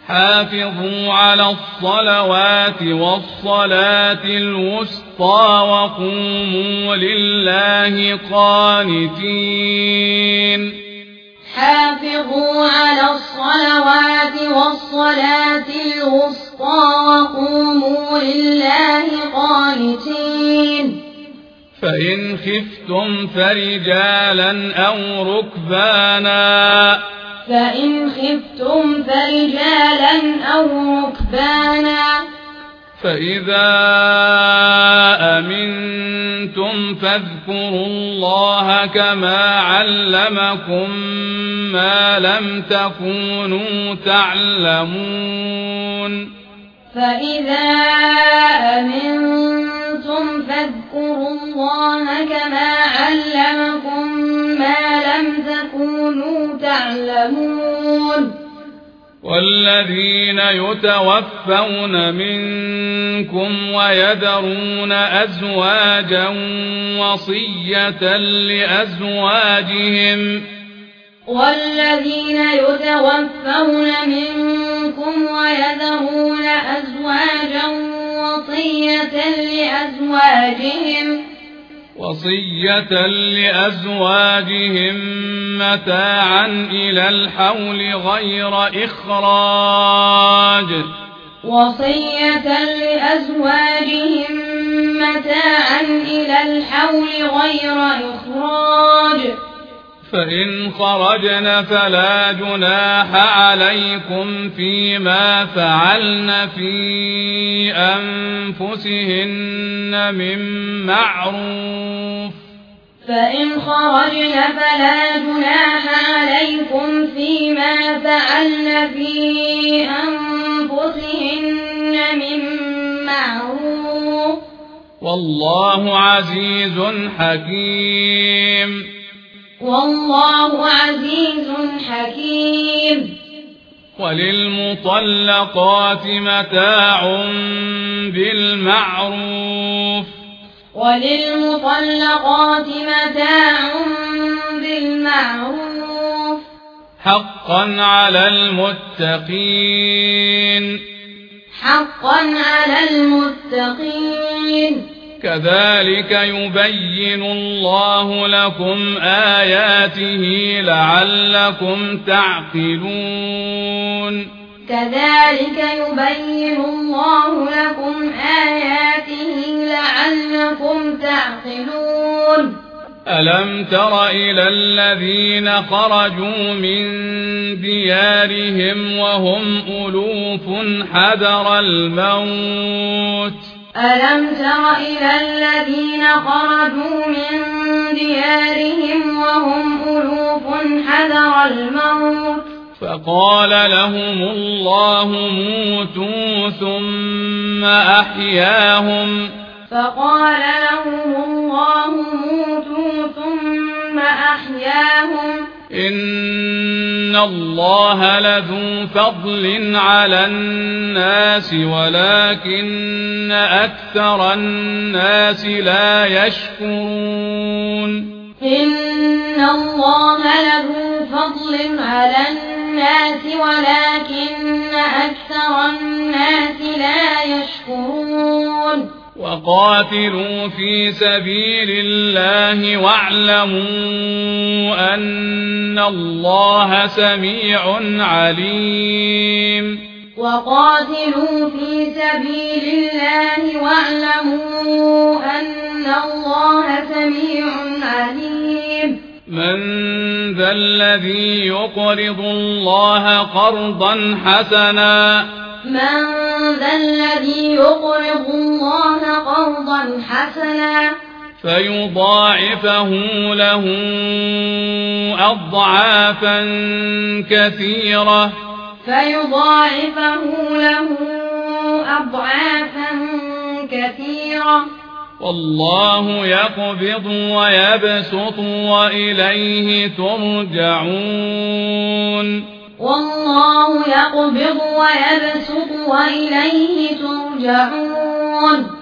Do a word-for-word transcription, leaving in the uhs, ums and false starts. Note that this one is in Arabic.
حافظوا على الصلوات والصلاة الوسطى وقوموا لله قانتين حافظوا على الصلوات والصلاة الوسطى وقوموا لله قانتين فإن خفتم فرجالا أو ركبانا فإن خفتم فرجالا أو ركبانا فإذا أمنتم فاذكروا الله كما علمكم ما لم تكونوا تعلمون فإذا أمنتم فاذكروا الله كما علمكم ما لم تكونوا تعلمون والذين يتوفون منكم ويذرون أزواجا وصية لأزواجهم والذين يتوفون منكم ويذرون أزواجا وصية لأزواجهم وصية لأزواجهم متاعا إلى الحول غير إخراج وصية لأزواجهم متاعا إلى الحول غير إخراج فإن خرجن فلا جناح عليكم فيما فعلن في أنفسهن من معروف فإن خرجن فلا جناح عليكم فيما فعلن في أنفسهن من معروف والله عزيز حكيم والله عزيز حكيم وللمطلقات متاع بالمعروف وللمطلقات متاع بالمعروف حقا على المتقين حقا على المتقين كذلك يبين الله لكم آياته لعلكم تعقلون كذلك يبين الله لكم آياته لعلكم تعقلون ألم تر إلى الذين خرجوا من ديارهم وهم ألوف حذر الموت ألم تر إلى الذين خرجوا من ديارهم وهم ألوف حذر الموت فقال لهم الله موتوا ثم أحياهم فقال لهم الله موتوا ثم أحياهم إن الله لذو فضل على الناس ولكن أكثر الناس لا يشكرون إن الله لذو فضل على الناس ولكن أكثر الناس لا يشكرون وقاتلوا في سبيل الله واعلموا أن الله سميع عليم وقاتلوا في سبيل الله واعلموا أن الله سميع عليم من ذا الذي يقرض الله قرضا حسنا من ذا الذي يقرض الله قرضا حسنا فيضاعفه له أضعافا كثيرة فيضاعفه له أضعافا كثيرة والله يقبض ويبسط وإليه ترجعون والله يقبض ويبسط وإليه ترجعون